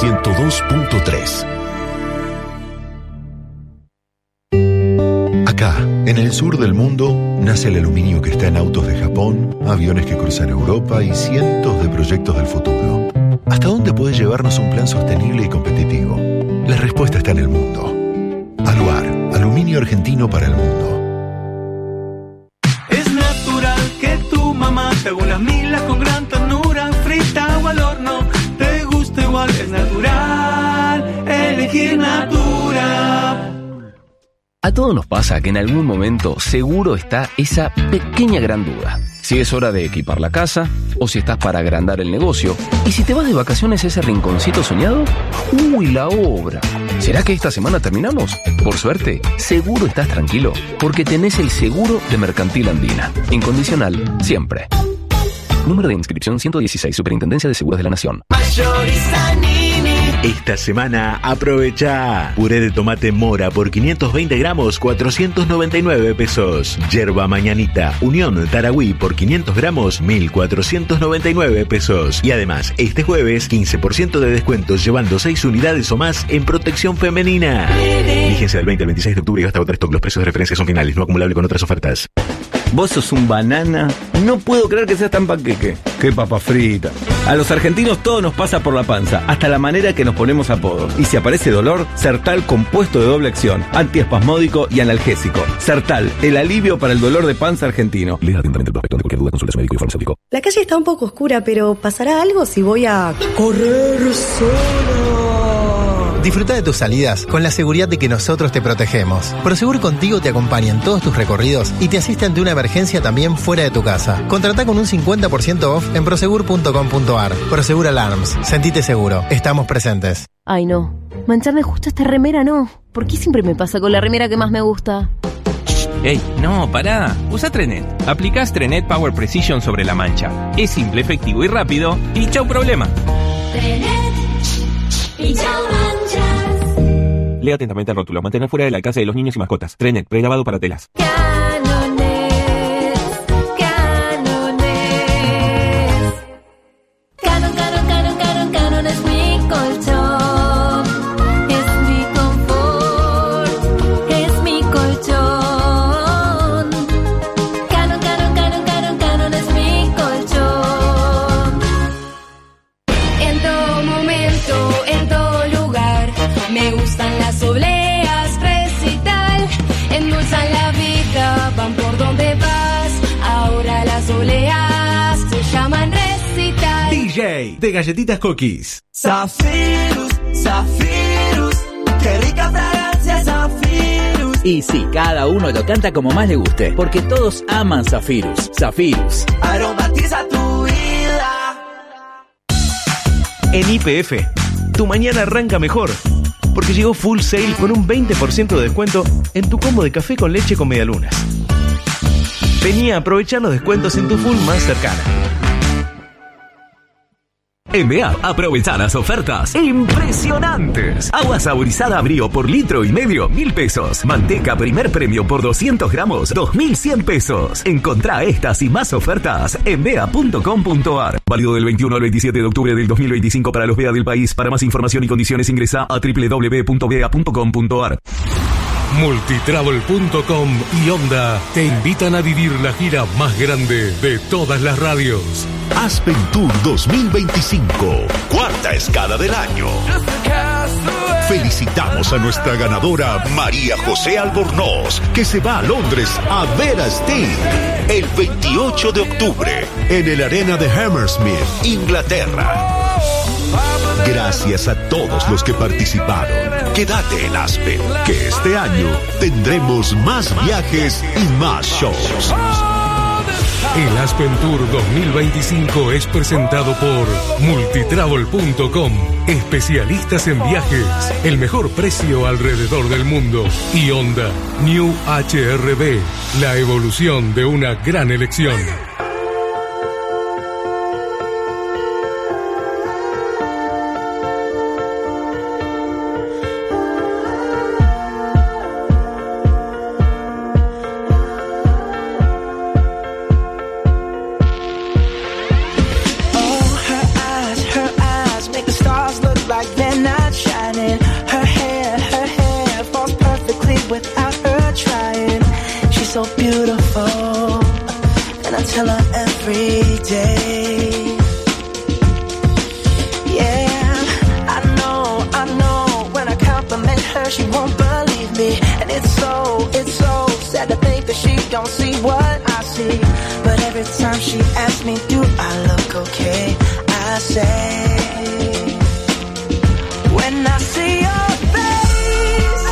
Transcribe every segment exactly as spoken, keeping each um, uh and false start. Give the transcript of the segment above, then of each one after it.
ciento dos punto tres. Acá, en el sur del mundo, nace el aluminio que está en autos de Japón, aviones que cruzan Europa y cientos de proyectos del futuro. ¿Hasta dónde puede llevarnos un plan sostenible y competitivo? La respuesta está en el mundo. Aluar, aluminio argentino para el mundo. Es natural que tu mamá te haga unas milas con gran ternura, frita o al horno, te gusta igual, es natural, elegir Natura. A todos nos pasa que en algún momento seguro está esa pequeña gran duda. Si es hora de equipar la casa, o si estás para agrandar el negocio, y si te vas de vacaciones a ese rinconcito soñado, ¡uy, la obra! ¿Será que esta semana terminamos? Por suerte, seguro estás tranquilo, porque tenés el seguro de Mercantil Andina. Incondicional, siempre. Número de inscripción ciento dieciséis, Superintendencia de Seguros de la Nación. Esta semana aprovecha puré de tomate mora por quinientos veinte gramos, cuatrocientos noventa y nueve pesos. Yerba mañanita Unión Taragüí por quinientos gramos, mil cuatrocientos noventa y nueve pesos. Y además, este jueves, quince por ciento de descuentos llevando seis unidades o más en protección femenina. Vigencia del veinte al veintiséis de octubre y hasta agotar stock. Los precios de referencia son finales, no acumulable con otras ofertas. Vos sos un banana. No puedo creer que seas tan panqueque. Qué papa frita. A los argentinos todo nos pasa por la panza, hasta la manera que nos ponemos apodos. Y si aparece dolor, Sertal compuesto de doble acción, antiespasmódico y analgésico. Sertal, el alivio para el dolor de panza argentino. Lea atentamente el prospecto. De cualquier duda, consulte a su médico y farmacéutico. La calle está un poco oscura, pero ¿pasará algo si voy a correr sola? Disfruta de tus salidas con la seguridad de que nosotros te protegemos. Prosegur Contigo te acompaña en todos tus recorridos y te asiste ante una emergencia también fuera de tu casa. Contratá con un cincuenta por ciento off en prosegur punto com punto ar. Prosegur Alarms. Sentite seguro. Estamos presentes. Ay, no. Mancharme justo esta remera, no. ¿Por qué siempre me pasa con la remera que más me gusta? ¡Ey! No, pará. Usa Trenet. Aplicás Trenet Power Precision sobre la mancha. Es simple, efectivo y rápido. Y chau problema. Trenet. Y chau manchas. Lea atentamente el rótulo. Mantener fuera del alcance de los niños y mascotas. Trenet, pregrabado para telas. Canones, canones. Canon, canon, canon, canon, canon es mi colchón. Es mi confort. Es mi colchón. Canon, canon, canon, canon, canon es mi colchón. En todo momento, en todo lugar, me gustan las obleas, recital, endulzan la vida, van por donde vas, ahora las obleas se llaman recital. D J de Galletitas Cookies. Zafirus, Zafirus, qué rica fragancia Zafirus. Y sí, cada uno lo canta como más le guste, porque todos aman Zafirus. Zafirus aromatiza tu vida. En Y P F, tu mañana arranca mejor, porque llegó Full Sale con un veinte por ciento de descuento en tu combo de café con leche con medialunas. Vení a aprovechar los descuentos en tu Full más cercana. En B A, aprovecha las ofertas impresionantes. Agua saborizada Brío por litro y medio, mil pesos. Manteca primer premio por doscientos gramos, dos mil cien pesos. Encontrá estas y más ofertas en bea punto com punto ar. Válido del veintiuno al veintisiete de octubre del dos mil veinticinco para los B A del país. Para más información y condiciones ingresa a doble u doble u doble u punto bea punto com punto ar. Multitravel punto com y Onda te invitan a vivir la gira más grande de todas las radios. Aspen Tour dos mil veinticinco, cuarta escala del año. Felicitamos a nuestra ganadora María José Albornoz, que se va a Londres a ver a Sting el veintiocho de octubre en el Arena de Hammersmith, Inglaterra. Gracias a todos los que participaron. Quédate en Aspen, que este año tendremos más viajes y más shows. El Aspen Tour dos mil veinticinco es presentado por Multitravel punto com, especialistas en viajes, el mejor precio alrededor del mundo, y Onda New H R B, la evolución de una gran elección. Like then she asks me, do I look okay? I say, when I see your face,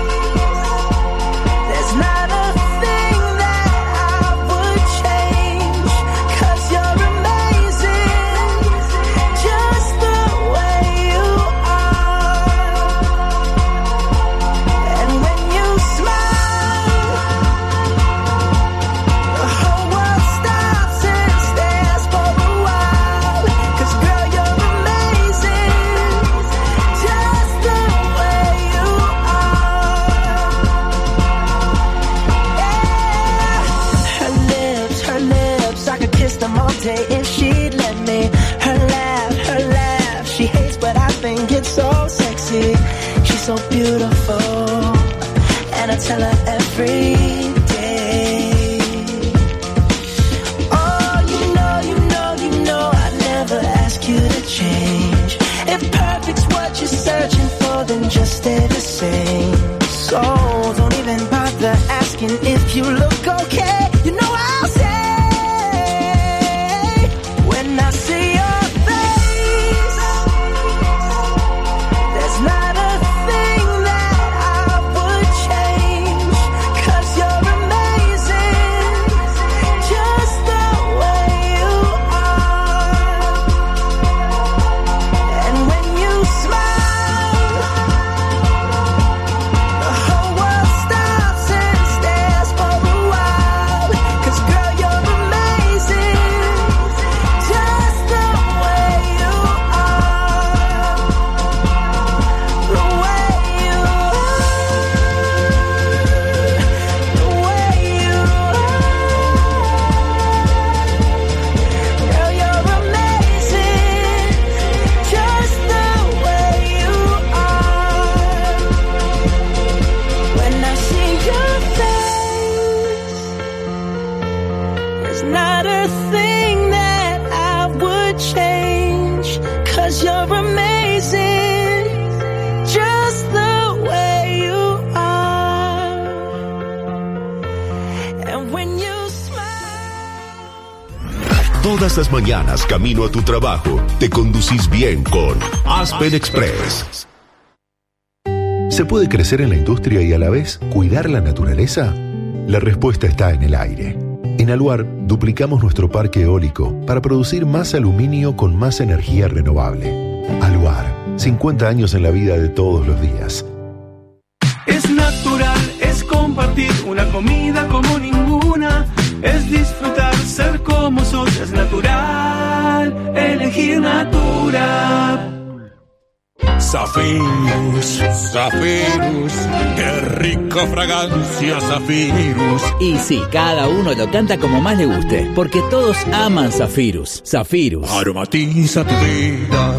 there's not a thing that I would change, 'cause you're amazing, just the way you are. And when you smile, the whole world stops and stares for a while, 'cause girl, you're amazing, just the way you are. Yeah. Her lips, her lips, I could kiss them all day if she'd let me. Her laugh, her laugh, she hates but I think it's so sexy. She's so beautiful, and I tell her every day. Oh, you know, you know, you know I'd never ask you to change. If perfect's what you're searching for, then just stay the same. So don't even bother asking if you look okay. You know I'll say, when I see your face, there's not a thing that I would change, 'cause you're amazing, just the way you are. And when you smile, the whole world stops and stares for a while, 'cause girl, you're amazing, just the way you are. The way you are, the way you are. Girl, you're amazing, just the way you are. When I see your face, there's not a thing that I would change, 'cause you're amazing, just the way you are. And when you Todas las mañanas camino a tu trabajo, te conducís bien con Aspen Express. ¿Se puede crecer en la industria y a la vez cuidar la naturaleza? La respuesta está en el aire. En Aluar duplicamos nuestro parque eólico para producir más aluminio con más energía renovable. Aluar, cincuenta años en la vida de todos los días. Es natural, es compartir una comida como ninguna, es disfrutar, ser como sos, es natural, elegir Natura. Zafirus, Zafirus, qué rica fragancia Zafirus. Y sí, cada uno lo canta como más le guste, porque todos aman Zafirus. Zafirus. Aromatiza tu vida.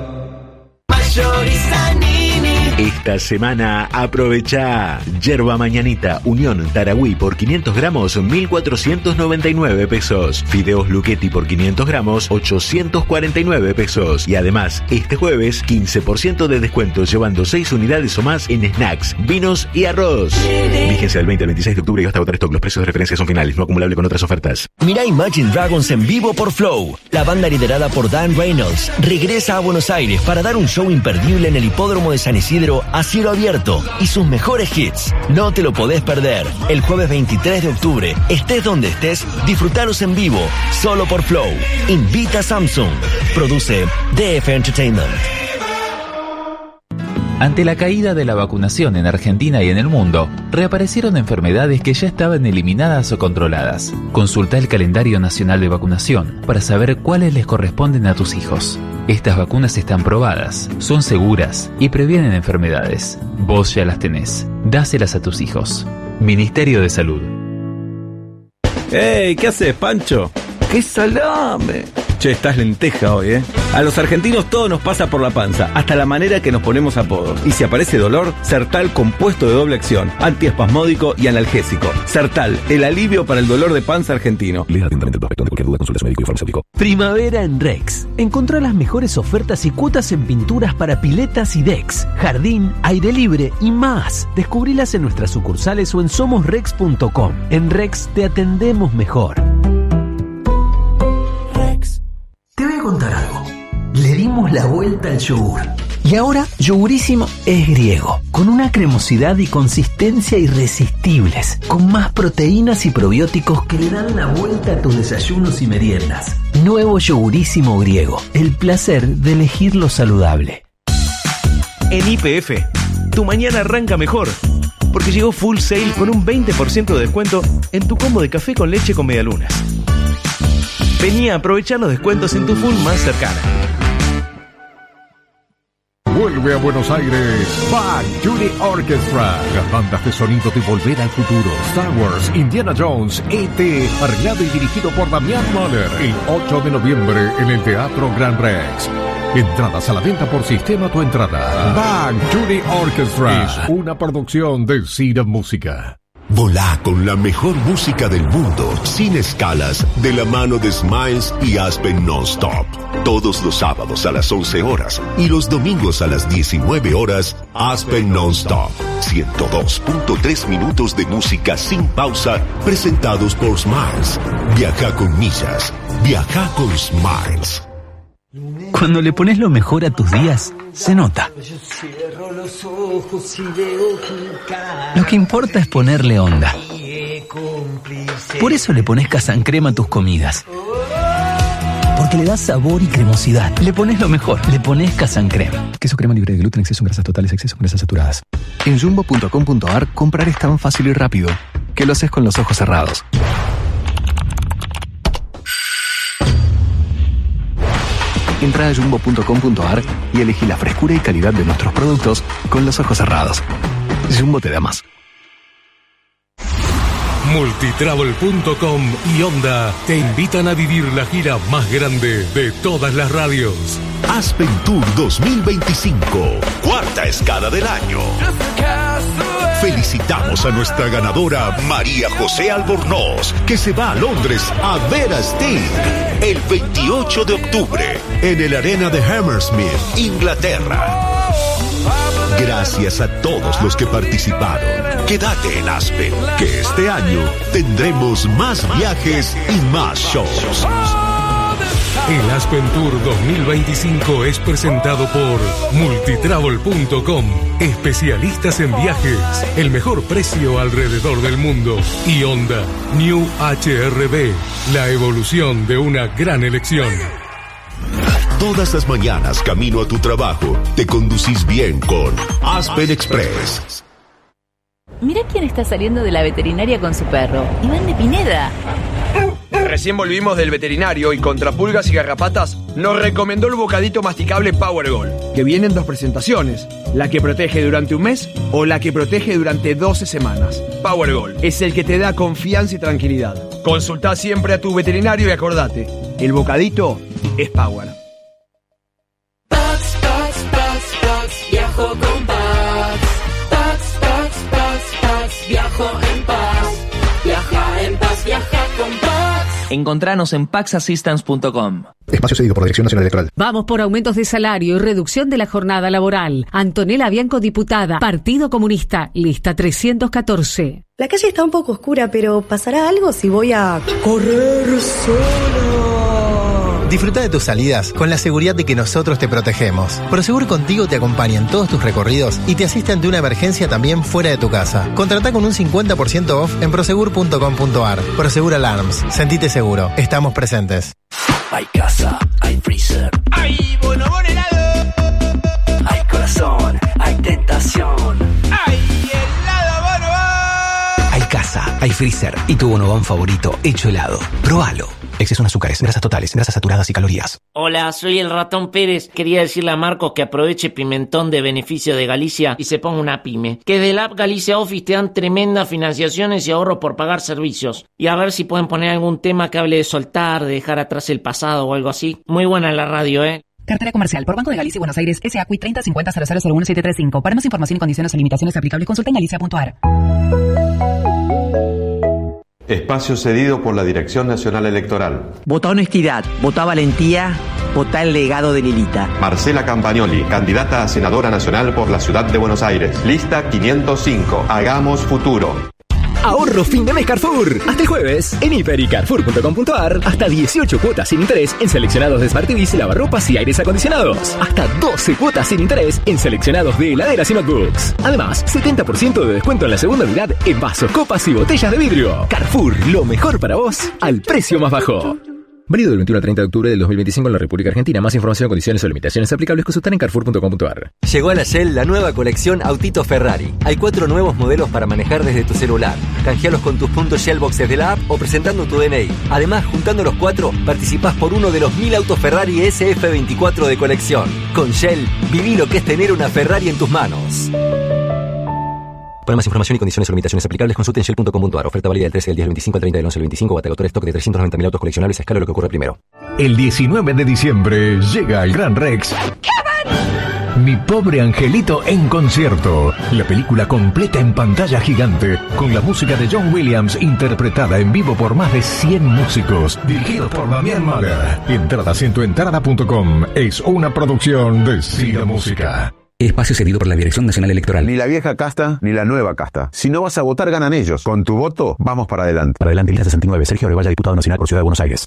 Esta semana aprovecha Yerba Mañanita Unión Taragüí por quinientos gramos, mil cuatrocientos noventa y nueve pesos. Fideos Luchetti por quinientos gramos, ochocientos cuarenta y nueve pesos. Y además, este jueves, quince por ciento de descuento llevando seis unidades o más en snacks, vinos y arroz. Vigencia del veinte al veintiséis de octubre y hasta agotar stock. Los precios de referencia son finales, no acumulable con otras ofertas. Mirá Imagine Dragons en vivo por Flow. La banda liderada por Dan Reynolds regresa a Buenos Aires para dar un show imperdible en el hipódromo de San Isidro a cielo abierto y sus mejores hits. No te lo podés perder. El jueves veintitrés de octubre, estés donde estés, disfrutalos en vivo, solo por Flow. Invita a Samsung. Produce D F Entertainment. Ante la caída de la vacunación en Argentina y en el mundo, reaparecieron enfermedades que ya estaban eliminadas o controladas. Consulta el calendario nacional de vacunación para saber cuáles les corresponden a tus hijos. Estas vacunas están probadas, son seguras y previenen enfermedades. Vos ya las tenés. Dáselas a tus hijos. Ministerio de Salud. ¡Ey! ¿Qué haces, Pancho? ¡Qué salame! Che, estás lenteja hoy, ¿eh? A los argentinos todo nos pasa por la panza, hasta la manera que nos ponemos apodos. Y si aparece dolor, Sertal compuesto de doble acción, antiespasmódico y analgésico. Sertal, el alivio para el dolor de panza argentino. Lea atentamente el prospecto. De cualquier duda, consulte a su médico y farmacéutico. Primavera en Rex. Encontrá las mejores ofertas y cuotas en pinturas para piletas y decks, jardín, aire libre y más. Descubrilas en nuestras sucursales o en somos rex punto com. En Rex te atendemos mejor. Le dimos la vuelta al yogur. Y ahora, Yogurísimo es griego, con una cremosidad y consistencia irresistibles, con más proteínas y probióticos que le dan la vuelta a tus desayunos y meriendas. Nuevo Yogurísimo griego, el placer de elegir lo saludable. En Y P F, tu mañana arranca mejor, porque llegó Full Sail con un veinte por ciento de descuento en tu combo de café con leche con medialunas. Vení a aprovechar los descuentos en tu Full más cercana. Vuelve a Buenos Aires Bang Judy Orchestra. Las bandas de sonido de Volver al Futuro, Star Wars, Indiana Jones, E T, arreglado y dirigido por Damián Mahler. El ocho de noviembre en el Teatro Gran Rex. Entradas a la venta por Sistema Tu Entrada. Bang Judy Orchestra es una producción de Cira Música. Volá con la mejor música del mundo, sin escalas, de la mano de Smiles y Aspen Nonstop. Todos los sábados a las once horas y los domingos a las diecinueve horas, Aspen Nonstop. ciento dos punto tres minutos de música sin pausa, presentados por Smiles. Viaja con millas. Viaja con Smiles. Cuando le pones lo mejor a tus días, se nota. Lo que importa es ponerle onda. Por eso le pones Casan Crema a tus comidas. Porque le das sabor y cremosidad. Le pones lo mejor, le pones Casan Crema. Queso crema libre de gluten, exceso en grasas totales, exceso en grasas saturadas. En jumbo punto com punto a r comprar es tan fácil y rápido que lo haces con los ojos cerrados. Entra a jumbo punto com punto a r y elegí la frescura y calidad de nuestros productos con los ojos cerrados. Jumbo te da más. Multitravel punto com y Honda te invitan a vivir la gira más grande de todas las radios. Aspen Tour dos mil veinticinco, cuarta escala del año. Felicitamos a nuestra ganadora María José Albornoz, que se va a Londres a ver a Sting el veintiocho de octubre en el Arena de Hammersmith, Inglaterra. Gracias a todos los que participaron. Quédate en Aspen, que este año tendremos más viajes y más shows. El Aspen Tour dos mil veinticinco es presentado por Multitravel punto com, especialistas en viajes, el mejor precio alrededor del mundo, y Honda New H R V, la evolución de una gran elección. Todas las mañanas, camino a tu trabajo, te conducís bien con Aspen Express. Mirá quién está saliendo de la veterinaria con su perro. Iván de Pineda. Recién volvimos del veterinario y contra pulgas y garrapatas nos recomendó el bocadito masticable Power Gold, que viene en dos presentaciones, la que protege durante un mes o la que protege durante doce semanas. Power Gold es el que te da confianza y tranquilidad. Consultá siempre a tu veterinario y acordate, el bocadito es Power. Pax, Pax, Pax, Pax, viajo con Pax. Pax, Pax, Pax, Pax, viajo en paz. Viaja en paz, viaja con Pax. Encontranos en pax assistance punto com. Espacio cedido por la Dirección Nacional Electoral. Vamos por aumentos de salario y reducción de la jornada laboral. Antonella Bianco, diputada, Partido Comunista, lista trescientos catorce. La calle está un poco oscura, pero ¿pasará algo si voy a correr sola? Disfruta de tus salidas con la seguridad de que nosotros te protegemos. Prosegur Contigo te acompaña en todos tus recorridos y te asiste ante una emergencia también fuera de tu casa. Contratá con un cincuenta por ciento off en prosegur punto com punto a r. Prosegur Alarms. Sentite seguro. Estamos presentes. Hay casa, hay freezer. ¡Ay, bonobón helado! Hay corazón, hay tentación. ¡Ay, helado bonobón! Hay casa, hay freezer y tu bonobón favorito hecho helado. Próbalo. Exceso en azúcares, grasas totales, grasas saturadas y calorías. Hola, soy el Ratón Pérez. Quería decirle a Marcos que aproveche Pimentón de Beneficio de Galicia y se ponga una pyme. Que de la app Galicia Office te dan tremendas financiaciones y ahorros por pagar servicios. Y a ver si pueden poner algún tema que hable de soltar, de dejar atrás el pasado o algo así. Muy buena la radio, ¿eh? Cartera comercial por Banco de Galicia y Buenos Aires, S A C U I treinta cincuenta cero cero cero uno siete tres cinco. Para más información y condiciones o limitaciones aplicables, consulta en galicia punto a r. Espacio cedido por la Dirección Nacional Electoral. Vota honestidad, vota valentía, vota el legado de Lilita. Marcela Campagnoli, candidata a senadora nacional por la Ciudad de Buenos Aires. Lista quinientos cinco. Hagamos futuro. Ahorro fin de mes Carrefour. Hasta el jueves, en hiper y carrefour punto com punto ar, hasta dieciocho cuotas sin interés en seleccionados de Smart T Vs, lavarropas y aires acondicionados. Hasta doce cuotas sin interés en seleccionados de heladeras y notebooks. Además, setenta por ciento de descuento en la segunda unidad en vasos, copas y botellas de vidrio. Carrefour, lo mejor para vos, al precio más bajo. Válido del veintiuno al treinta de octubre del dos mil veinticinco en la República Argentina. Más información, condiciones o limitaciones aplicables consultar en carrefour punto com punto ar. Llegó a la Shell la nueva colección Autito Ferrari. Hay cuatro nuevos modelos para manejar desde tu celular. Canjealos con tus puntos Shell Boxes de la app o presentando tu D N I. Además, juntando los cuatro, participás por uno de los mil autos Ferrari S F veinticuatro de colección. Con Shell, viví lo que es tener una Ferrari en tus manos. Para más información y condiciones o limitaciones aplicables, consulte en shell punto com punto ar. Oferta válida del trece del diez del veinticinco al treinta del once del veinticinco. Batagotor stock de trescientos noventa mil autos coleccionables a escala, lo que ocurre primero. El diecinueve de diciembre llega el Gran Rex. Mi pobre angelito en concierto. La película completa en pantalla gigante, con la música de John Williams interpretada en vivo por más de cien músicos, dirigido por Damián Mahler. Entradas en tu entrada punto com. Es una producción de Cira Música. Espacio cedido por la Dirección Nacional Electoral. Ni la vieja casta, ni la nueva casta. Si no vas a votar, ganan ellos. Con tu voto, vamos para adelante. Para adelante, lista sesenta y nueve. Sergio Arevalla, diputado nacional por Ciudad de Buenos Aires.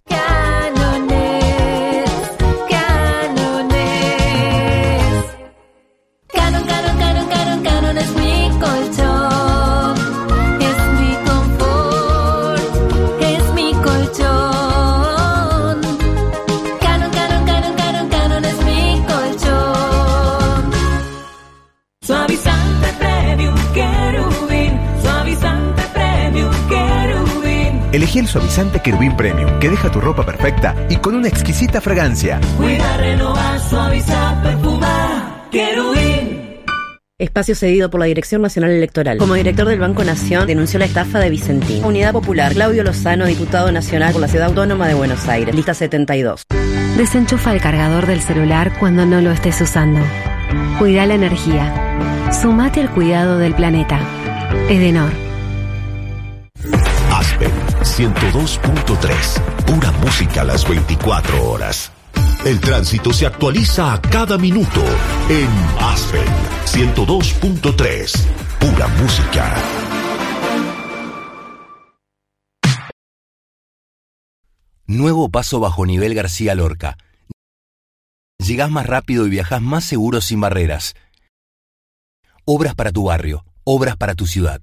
Suavizante Premium Querubín, suavizante Premium Querubín. Elegí el suavizante Querubín Premium, que deja tu ropa perfecta y con una exquisita fragancia. Cuida, renovar, suavizar, perfumar, Querubín. Espacio cedido por la Dirección Nacional Electoral. Como director del Banco Nación, denunció la estafa de Vicentín. Unidad Popular, Claudio Lozano, diputado nacional por la Ciudad Autónoma de Buenos Aires. Lista setenta y dos. Desenchufa el cargador del celular cuando no lo estés usando. Cuida la energía. Sumate al cuidado del planeta. Edenor. Aspen ciento dos punto tres. Pura música a las veinticuatro horas. El tránsito se actualiza a cada minuto en Aspen ciento dos punto tres. Pura música. Nuevo paso bajo nivel García Lorca. Llegás más rápido y viajás más seguro sin barreras. Obras para tu barrio, obras para tu ciudad.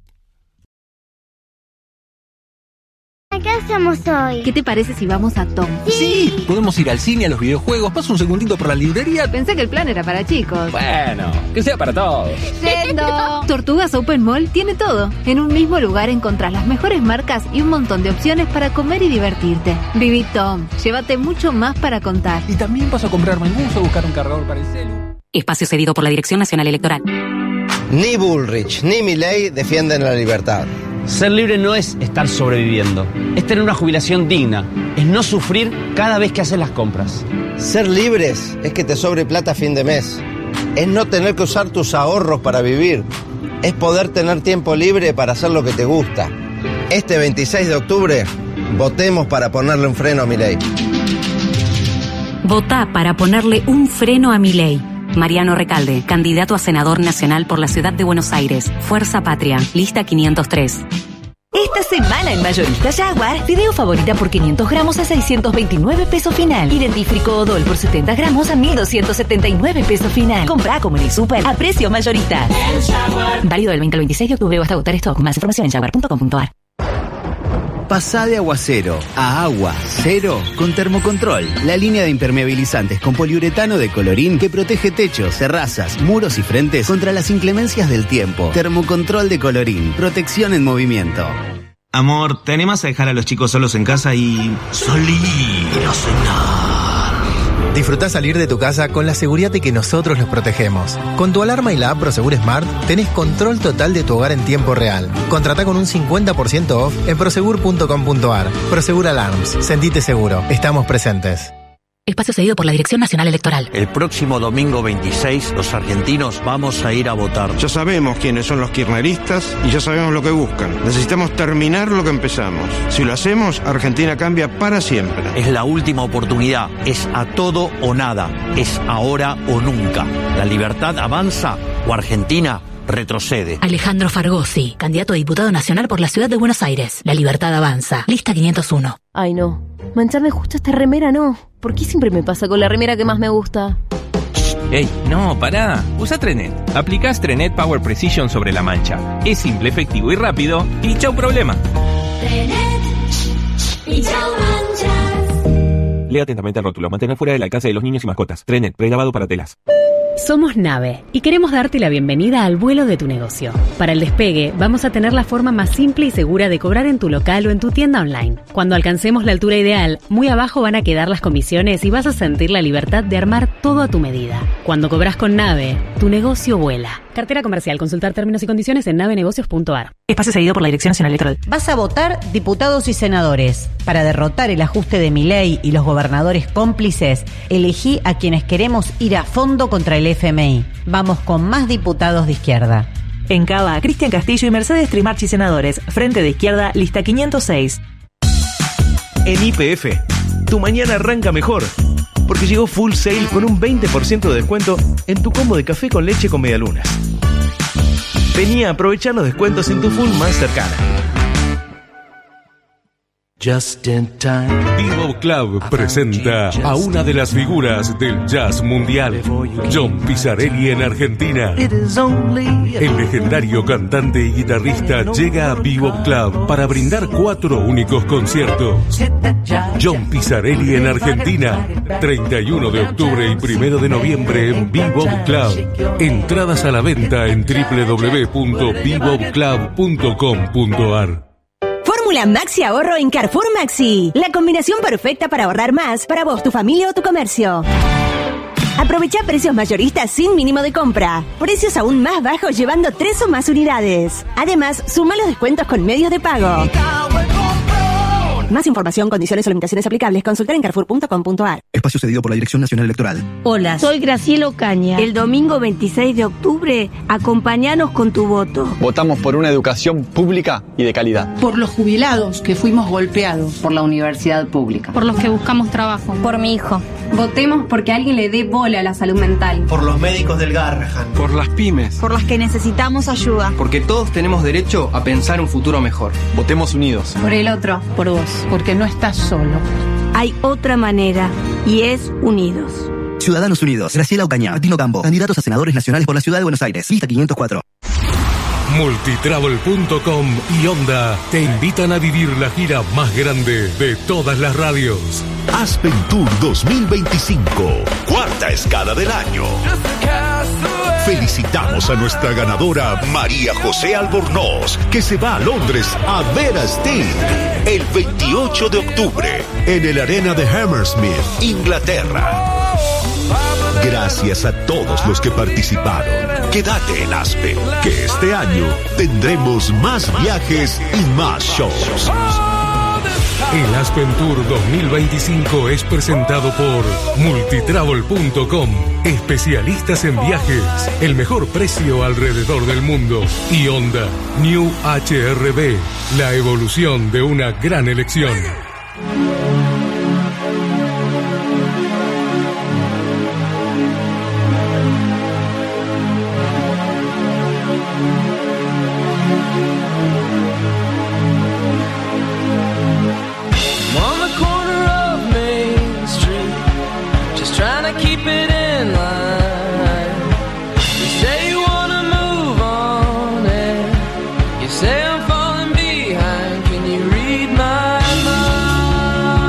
¿Qué hacemos hoy? ¿Qué te parece si vamos a Tom? Sí, podemos ir al cine, a los videojuegos. Paso un segundito por la librería. Pensé que el plan era para chicos. Bueno, que sea para todos. ¡Yendo! Tortugas Open Mall tiene todo. En un mismo lugar encontrás las mejores marcas y un montón de opciones para comer y divertirte. Viví Tom. Llévate mucho más para contar. Y también paso a comprarme el bus o buscar un cargador para el celu. Espacio cedido por la Dirección Nacional Electoral. Ni Bullrich ni Milei defienden la libertad. Ser libre no es estar sobreviviendo, es tener una jubilación digna, es no sufrir cada vez que haces las compras. Ser libres es que te sobre plata a fin de mes, es no tener que usar tus ahorros para vivir, es poder tener tiempo libre para hacer lo que te gusta. Este veintiséis de octubre, votemos para ponerle un freno a Milei. Votá para ponerle un freno a Milei. Mariano Recalde, candidato a senador nacional por la Ciudad de Buenos Aires. Fuerza Patria, lista quinientos tres. Esta semana en Mayorista Jaguar, fideo favorita por quinientos gramos a seiscientos veintinueve pesos final. Y dentífrico Odol por setenta gramos a mil doscientos setenta y nueve pesos final. Comprá como en el súper a precio mayorista. Válido del veinte al veintiséis de octubre o hasta agotar stock. Más información en jaguar punto com punto ar. Pasá de agua cero a agua cero con Termocontrol, la línea de impermeabilizantes con poliuretano de Colorín que protege techos, terrazas, muros y frentes contra las inclemencias del tiempo. Termocontrol de Colorín, protección en movimiento. Amor, ¿te animas a dejar a los chicos solos en casa y salir a cenar? Disfrutá salir de tu casa con la seguridad de que nosotros los protegemos. Con tu alarma y la app Prosegur Smart tenés control total de tu hogar en tiempo real. Contratá con un cincuenta por ciento off en prosegur punto com punto ar. Prosegur Alarms. Sentite seguro. Estamos presentes. Espacio cedido por la Dirección Nacional Electoral. El próximo domingo veintiséis, los argentinos vamos a ir a votar. Ya sabemos quiénes son los kirchneristas y ya sabemos lo que buscan. Necesitamos terminar lo que empezamos. Si lo hacemos, Argentina cambia para siempre. Es la última oportunidad. Es a todo o nada. Es ahora o nunca. La libertad avanza o Argentina retrocede. Alejandro Fargosi, candidato a diputado nacional por la ciudad de Buenos Aires. La libertad avanza. Lista quinientos uno. Ay, no. Mancharme justo esta remera, no. ¿Por qué siempre me pasa con la remera que más me gusta? Ey, no, pará. Usa Trenet. Aplicás Trenet Power Precision sobre la mancha. Es simple, efectivo y rápido. Y chau problema. Trenet y chau manchas. Lea atentamente el rótulo. Mantener fuera del alcance de los niños y mascotas. Trenet, prelavado para telas. Somos Nave y queremos darte la bienvenida al vuelo de tu negocio. Para el despegue, vamos a tener la forma más simple y segura de cobrar en tu local o en tu tienda online. Cuando alcancemos la altura ideal, muy abajo van a quedar las comisiones y vas a sentir la libertad de armar todo a tu medida. Cuando cobras con Nave, tu negocio vuela. Cartera comercial. Consultar términos y condiciones en navenegocios punto a r. Espacio cedido por la Dirección Nacional Electoral. Vas a votar diputados y senadores. Para derrotar el ajuste de Milei y los gobernadores cómplices, elegí a quienes queremos ir a fondo contra el F M I. Vamos con más diputados de izquierda. En Cava, Cristian Castillo y Mercedes Trimarchi senadores. Frente de izquierda, lista quinientos seis. En Y P F, tu mañana arranca mejor. Porque llegó Full Sale con un veinte por ciento de descuento en tu combo de café con leche con medialunas. Vení a aprovechar los descuentos en tu Full más cercana. Just in time. Bebop Club presenta a una de las figuras del jazz mundial, John Pizzarelli en Argentina. El legendario cantante y guitarrista llega a Bebop Club para brindar cuatro únicos conciertos. John Pizzarelli en Argentina, treinta y uno de octubre y primero de noviembre en Bebop Club. Entradas a la venta en doble u doble u doble u punto bebop club punto com punto a r. Fórmula Maxi Ahorro en Carrefour Maxi. La combinación perfecta para ahorrar más para vos, tu familia o tu comercio. Aprovecha precios mayoristas sin mínimo de compra. Precios aún más bajos llevando tres o más unidades. Además, suma los descuentos con medios de pago. Más información, condiciones o limitaciones aplicables, consultar en carrefour punto com punto a r. Espacio cedido por la Dirección Nacional Electoral. Hola, soy Graciela Ocaña. El domingo veintiséis de octubre, acompáñanos con tu voto. Votamos por una educación pública y de calidad. Por los jubilados que fuimos golpeados. Por la universidad pública. Por los que buscamos trabajo. Por mi hijo. Votemos porque alguien le dé bola a la salud mental. Por los médicos del Garrahan. Por las pymes. Por las que necesitamos ayuda. Porque todos tenemos derecho a pensar un futuro mejor. Votemos unidos. Por el otro. Por vos. Porque no estás solo. Hay otra manera y es unidos. Ciudadanos Unidos. Graciela Ocaña, Martino Campo, candidatos a senadores nacionales por la Ciudad de Buenos Aires. Lista quinientos cuatro. Multitravel punto com y Onda te invitan a vivir la gira más grande de todas las radios. Aspen Tour dos mil veinticinco, cuarta escala del año. Felicitamos a nuestra ganadora María José Albornoz, que se va a Londres a ver a Sting el veintiocho de octubre en el Arena de Hammersmith, Inglaterra. Gracias a todos los que participaron. Quédate en Aspen, que este año tendremos más viajes y más shows. El Aspen Tour dos mil veinticinco es presentado por Multitravel punto com, especialistas en viajes, el mejor precio alrededor del mundo, y Honda New H R V, la evolución de una gran elección. Say I'm falling behind, can you read my mind?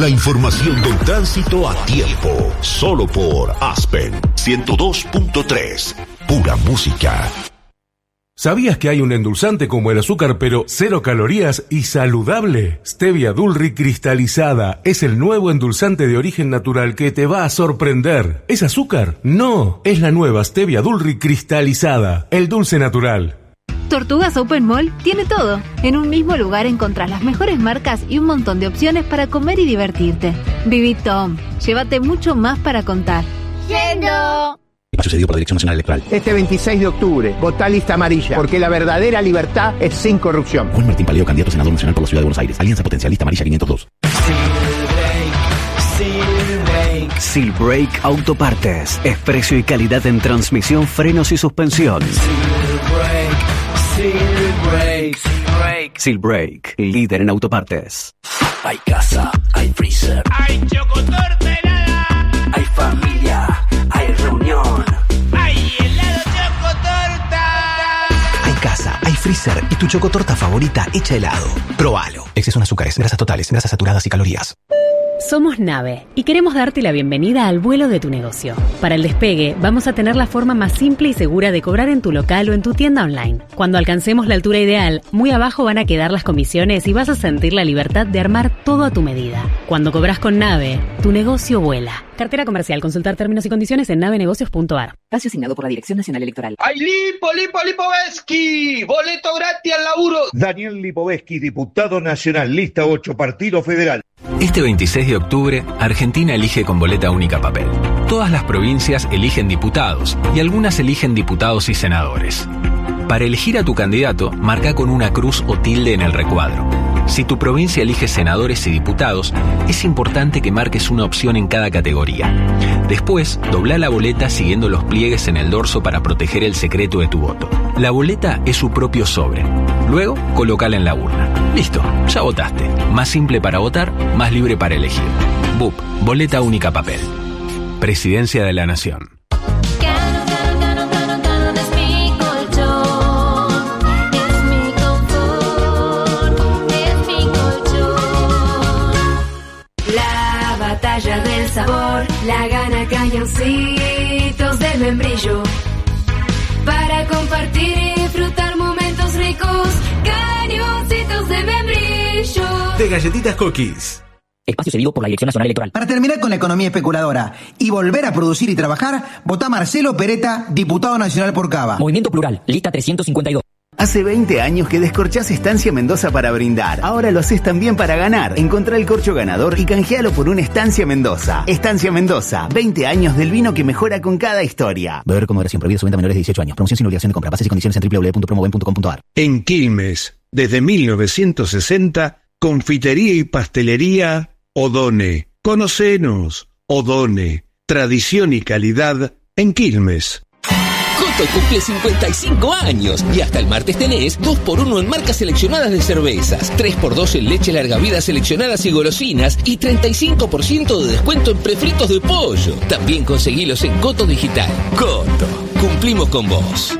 La información del tránsito a tiempo, solo por Aspen ciento dos punto tres, pura música. ¿Sabías que hay un endulzante como el azúcar pero cero calorías y saludable? Stevia Dulri cristalizada es el nuevo endulzante de origen natural que te va a sorprender. ¿Es azúcar? No, es la nueva Stevia Dulri cristalizada, el dulce natural. Tortugas Open Mall tiene todo. En un mismo lugar encontrás las mejores marcas y un montón de opciones para comer y divertirte. Viví Tom, llévate mucho más para contar. ¡Yendo! Espacio cedido por la Dirección Nacional Electoral. Este veintiséis de octubre, votá lista amarilla, porque la verdadera libertad es sin corrupción. Juan Martín Paleo, candidato a senador nacional por la Ciudad de Buenos Aires. Alianza Potencialista Amarilla quinientos dos. Silbrake, Silbrake Autopartes. Es precio y calidad en transmisión, frenos y suspensión. Silbrake, Silbrake, Silbrake, líder en autopartes. Hay casa, hay freezer, hay chocotorta helada, hay familia, hay reunión, hay helado chocotorta. Hay casa, hay freezer y tu chocotorta favorita hecha helado. Probalo. Exceso en azúcares, grasas totales, grasas saturadas y calorías. Somos Nave y queremos darte la bienvenida al vuelo de tu negocio. Para el despegue, vamos a tener la forma más simple y segura de cobrar en tu local o en tu tienda online. Cuando alcancemos la altura ideal, muy abajo van a quedar las comisiones y vas a sentir la libertad de armar todo a tu medida. Cuando cobras con Nave, tu negocio vuela. Cartera comercial. Consultar términos y condiciones en navenegocios punto a r. Espacio asignado por la Dirección Nacional Electoral. ¡Ay, Lipo, Lipo, Lipovetsky! ¡Boleto gratis al laburo! Daniel Lipovetsky, diputado nacional, lista ocho, Partido Federal. Este veintiséis de octubre, Argentina elige con boleta única papel. Todas las provincias eligen diputados y algunas eligen diputados y senadores. Para elegir a tu candidato, marca con una cruz o tilde en el recuadro. Si tu provincia elige senadores y diputados, es importante que marques una opción en cada categoría. Después, dobla la boleta siguiendo los pliegues en el dorso para proteger el secreto de tu voto. La boleta es su propio sobre. Luego, colócala en la urna. Listo, ya votaste. Más simple para votar, más libre para elegir. B U P, boleta única papel. Presidencia de la Nación. Batalla del sabor, la gana cañoncitos de membrillo. Para compartir y disfrutar momentos ricos, cañoncitos de membrillo. De galletitas Cookies. Espacio cedido por la Dirección Nacional Electoral. Para terminar con la economía especuladora y volver a producir y trabajar, votá Marcelo Peretta, diputado nacional por Cava. Movimiento Plural, lista trescientos cincuenta y dos. Hace veinte años que descorchás Estancia Mendoza para brindar. Ahora lo haces también para ganar. Encontrá el corcho ganador y canjealo por una Estancia Mendoza. Estancia Mendoza, veinte años del vino que mejora con cada historia. Beber con moderación, prohibido su venta a menores de dieciocho años. Promoción sin obligación de compra. Bases y condiciones en doble u doble u doble u punto promoven punto com punto a r. En Quilmes, desde mil novecientos sesenta, confitería y pastelería Odone. Conocenos. Odone. Tradición y calidad en Quilmes. Coto cumple cincuenta y cinco años y hasta el martes tenés dos por uno en marcas seleccionadas de cervezas, tres por dos en leche larga vida seleccionadas y golosinas y treinta y cinco por ciento de descuento en prefritos de pollo. También conseguilos en Coto Digital. Coto, cumplimos con vos.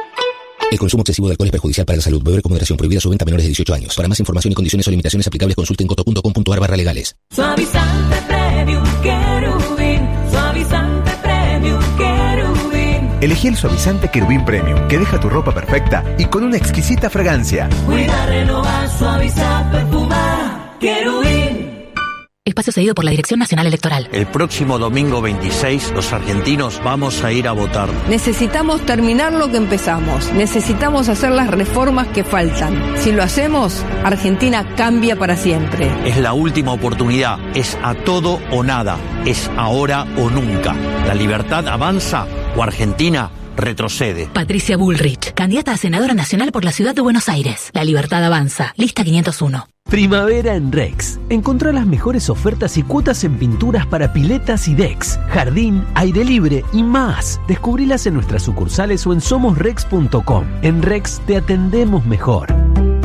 El consumo excesivo de alcohol es perjudicial para la salud. Beber con moderación, prohibida su venta a menores de dieciocho años. Para más información y condiciones o limitaciones aplicables, consulten coto punto com punto a r barra legales. Suavizante Premium Querubín, suavizante Premium Querubín. Elegí el suavizante Querubín Premium, que deja tu ropa perfecta y con una exquisita fragancia. Cuida, renovar, suavizar, perfumar, Querubín. Espacio cedido por la Dirección Nacional Electoral. El próximo domingo veintiséis, los argentinos vamos a ir a votar. Necesitamos terminar lo que empezamos. Necesitamos hacer las reformas que faltan. Si lo hacemos, Argentina cambia para siempre. Es la última oportunidad. Es a todo o nada. Es ahora o nunca. La libertad avanza o Argentina retrocede. Patricia Bullrich, candidata a senadora nacional por la Ciudad de Buenos Aires. La libertad avanza. Lista quinientos uno. Primavera en Rex. Encontrá las mejores ofertas y cuotas en pinturas para piletas y decks, jardín, aire libre y más. Descubrilas en nuestras sucursales o en somos rex punto com. En Rex te atendemos mejor.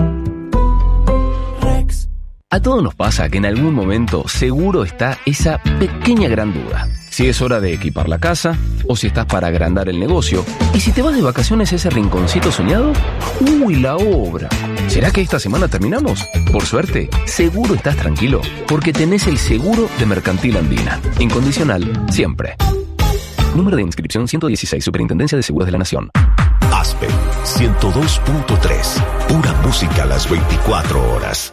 Rex. A todos nos pasa que en algún momento seguro está esa pequeña gran duda. Si es hora de equipar la casa o si estás para agrandar el negocio. ¿Y si te vas de vacaciones a ese rinconcito soñado? ¡Uy, la obra! ¿Será que esta semana terminamos? Por suerte, seguro estás tranquilo, porque tenés el seguro de Mercantil Andina. Incondicional, siempre. Número de inscripción ciento dieciséis, Superintendencia de Seguros de la Nación. Aspen ciento dos punto tres. Pura música a las veinticuatro horas.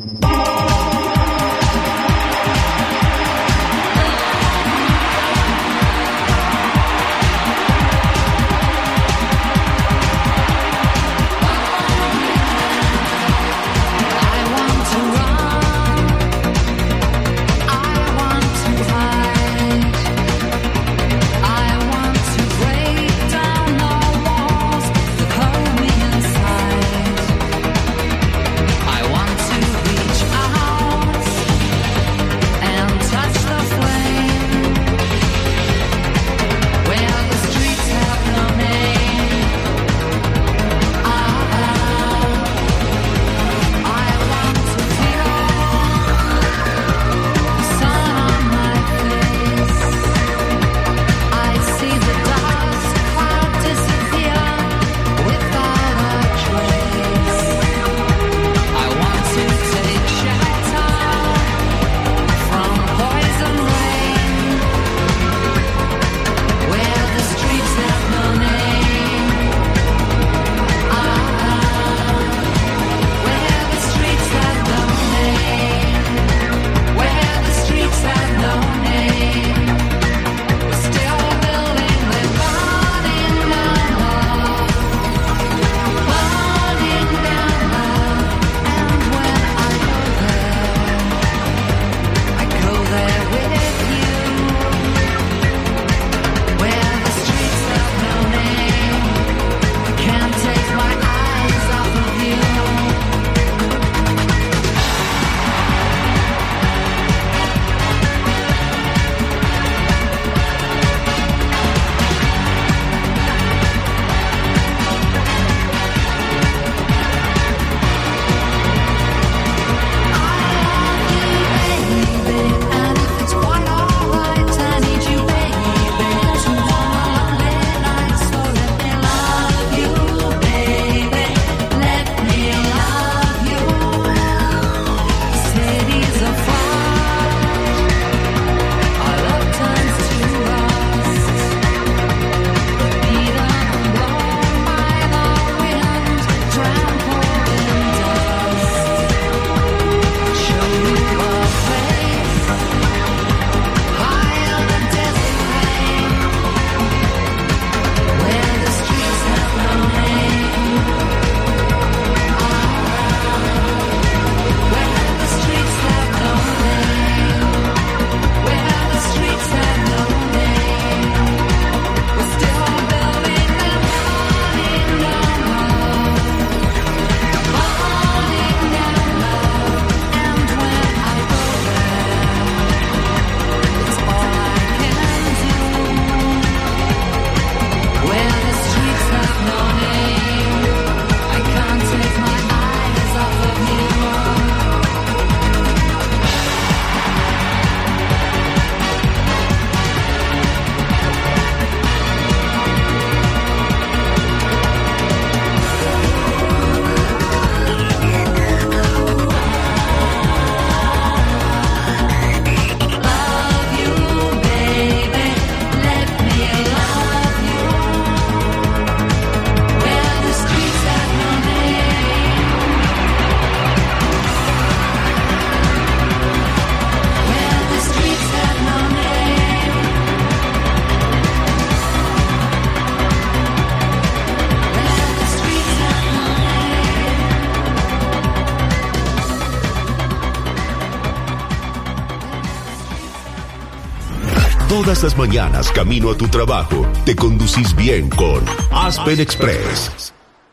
Todas las mañanas, camino a tu trabajo, te conducís bien con Aspen Express.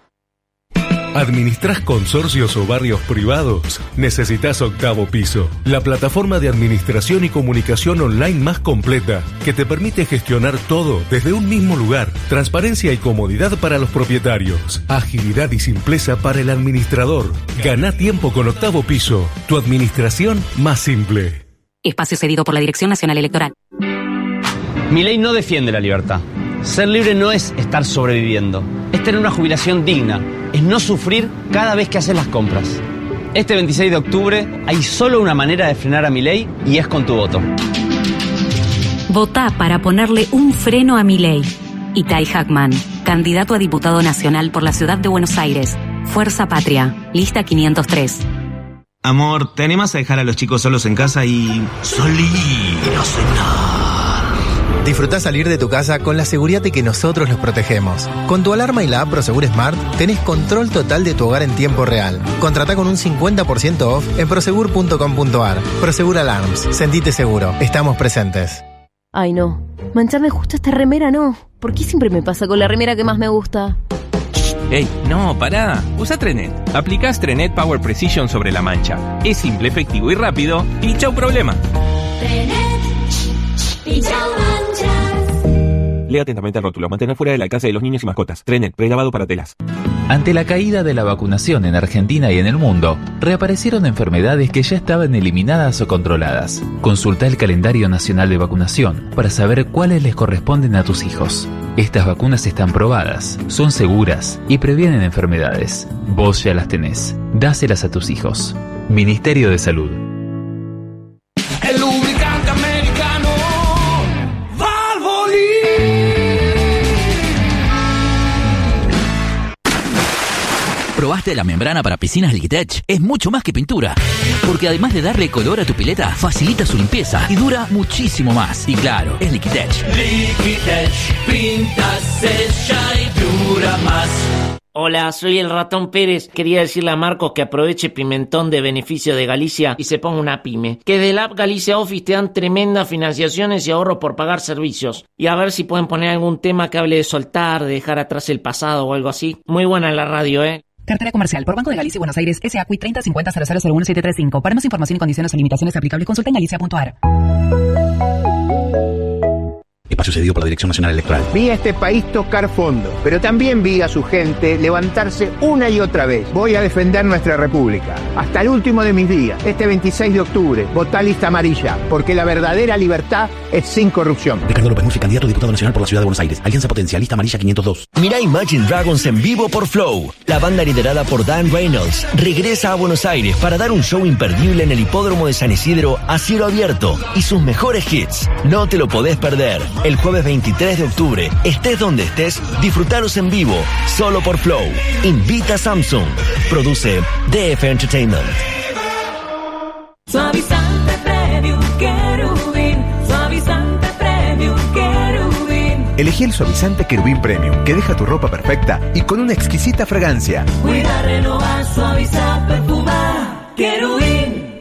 ¿Administrás consorcios o barrios privados? Necesitas Octavo Piso, la plataforma de administración y comunicación online más completa, que te permite gestionar todo desde un mismo lugar. Transparencia y comodidad para los propietarios. Agilidad y simpleza para el administrador. Gana tiempo con Octavo Piso, tu administración más simple. Espacio cedido por la Dirección Nacional Electoral. Mi ley no defiende la libertad. Ser libre no es estar sobreviviendo, es tener una jubilación digna, es no sufrir cada vez que haces las compras. Este veintiséis de octubre hay solo una manera de frenar a Milei y es con tu voto. Votá para ponerle un freno a Milei. Itay Hackman, candidato a diputado nacional por la ciudad de Buenos Aires. Fuerza Patria, lista quinientos tres. Amor, ¿te animas a dejar a los chicos solos en casa y salir a cenar? Disfrutá salir de tu casa con la seguridad de que nosotros los protegemos. Con tu alarma y la app Prosegur Smart tenés control total de tu hogar en tiempo real. Contratá con un cincuenta por ciento off en prosegur punto com punto ar. Prosegur Alarms. Sentite seguro. Estamos presentes. Ay, no. Mancharme justo esta remera, no. ¿Por qué siempre me pasa con la remera que más me gusta? ¡Ey! No, pará. Usa Trenet. Aplicás Trenet Power Precision sobre la mancha. Es simple, efectivo y rápido. Y chau problema. Trenet. Y chau manchas. Lea atentamente el rótulo. Mantener fuera del alcance de los niños y mascotas. Trenet. Prelavado para telas. Ante la caída de la vacunación en Argentina y en el mundo, reaparecieron enfermedades que ya estaban eliminadas o controladas. Consulta el calendario nacional de vacunación para saber cuáles les corresponden a tus hijos. Estas vacunas están probadas, son seguras y previenen enfermedades. Vos ya las tenés. Dáselas a tus hijos. Ministerio de Salud. El lubricante americano Valvoline. ¿Probaste la membrana para piscinas Liquitech? Es mucho más que pintura, porque además de darle color a tu pileta, facilita su limpieza y dura muchísimo más. Y claro, es Liquitech. Liquitech, pinta, sella y dura más. Hola, soy el Ratón Pérez. Quería decirle a Marcos que aproveche Pimentón de beneficio de Galicia y se ponga una pyme. Que del app Galicia Office te dan tremendas financiaciones y ahorros por pagar servicios. Y a ver si pueden poner algún tema que hable de soltar, de dejar atrás el pasado o algo así. Muy buena la radio, ¿eh? Cartera comercial por Banco de Galicia y Buenos Aires, S A C U I treinta cincuenta cero cero cero uno siete tres cinco. Para más información y condiciones o limitaciones aplicables, consulta en galicia punto ar. Espacio cedido por la Dirección Nacional Electoral. Vi a este país tocar fondo, pero también vi a su gente levantarse una y otra vez. Voy a defender nuestra república, hasta el último de mis días. Este veintiséis de octubre, votá lista amarilla, porque la verdadera libertad es sin corrupción. Ricardo López Murphy, candidato a diputado nacional por la Ciudad de Buenos Aires. Alianza Potencia, lista amarilla quinientos dos. Mirá Imagine Dragons en vivo por Flow. La banda liderada por Dan Reynolds regresa a Buenos Aires para dar un show imperdible en el hipódromo de San Isidro a cielo abierto y sus mejores hits. No te lo podés perder. El jueves veintitrés de octubre, estés donde estés, disfrutaros en vivo, solo por Flow. Invita a Samsung. Produce D F Entertainment. Suavizante Premium Querubín. Suavizante Premium Querubín. Elegí el suavizante Querubín Premium, que deja tu ropa perfecta y con una exquisita fragancia. Cuida, renovar, suavizar, perfumar. Querubín.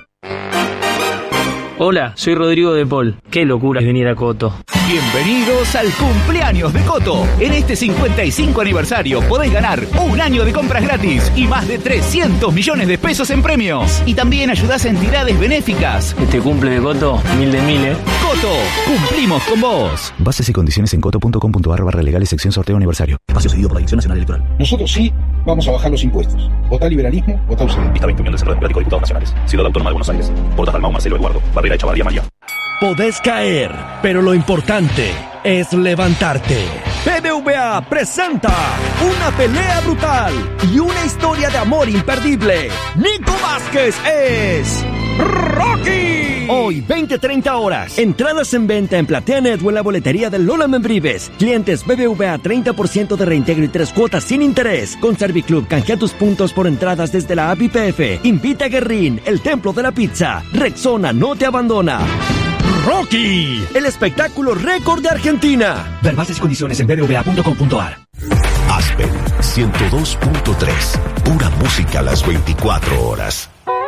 Hola, soy Rodrigo de Paul. Qué locura es venir a Coto. Bienvenidos al cumpleaños de Coto. En este cincuenta y cinco aniversario podés ganar un año de compras gratis y más de trescientos millones de pesos en premios. Y también ayudás a entidades benéficas. Este cumple de Coto, mil de mil, ¿eh? Coto, cumplimos con vos. Bases y condiciones en coto punto com punto ar barra legales sección sorteo aniversario. Espacio cedido por la Dirección Nacional Electoral. Nosotros sí vamos a bajar los impuestos. Votá liberalismo, votá U C D. Lista veinte Unión del Centro Democrático de Diputados Nacionales. Ciudad Autónoma de Buenos Aires. Portas Dalmau, Marcelo Eduardo. Barrera Echavarría María. Podés caer, pero lo importante es levantarte. B B V A presenta una pelea brutal y una historia de amor imperdible. Nico Vázquez es Rocky. Hoy, veinte treinta horas. Entradas en venta en PlateaNet o en la boletería de Lola Membrives. Clientes B B V A treinta por ciento de reintegro y tres cuotas sin interés. Con Serviclub canjea tus puntos por entradas desde la app I P F. Invita a Guerrín, el templo de la pizza. Rexona no te abandona. Rocky, el espectáculo récord de Argentina. Ver bases y condiciones en b b v a punto com punto ar. Aspen ciento dos punto tres. Pura música a las veinticuatro horas.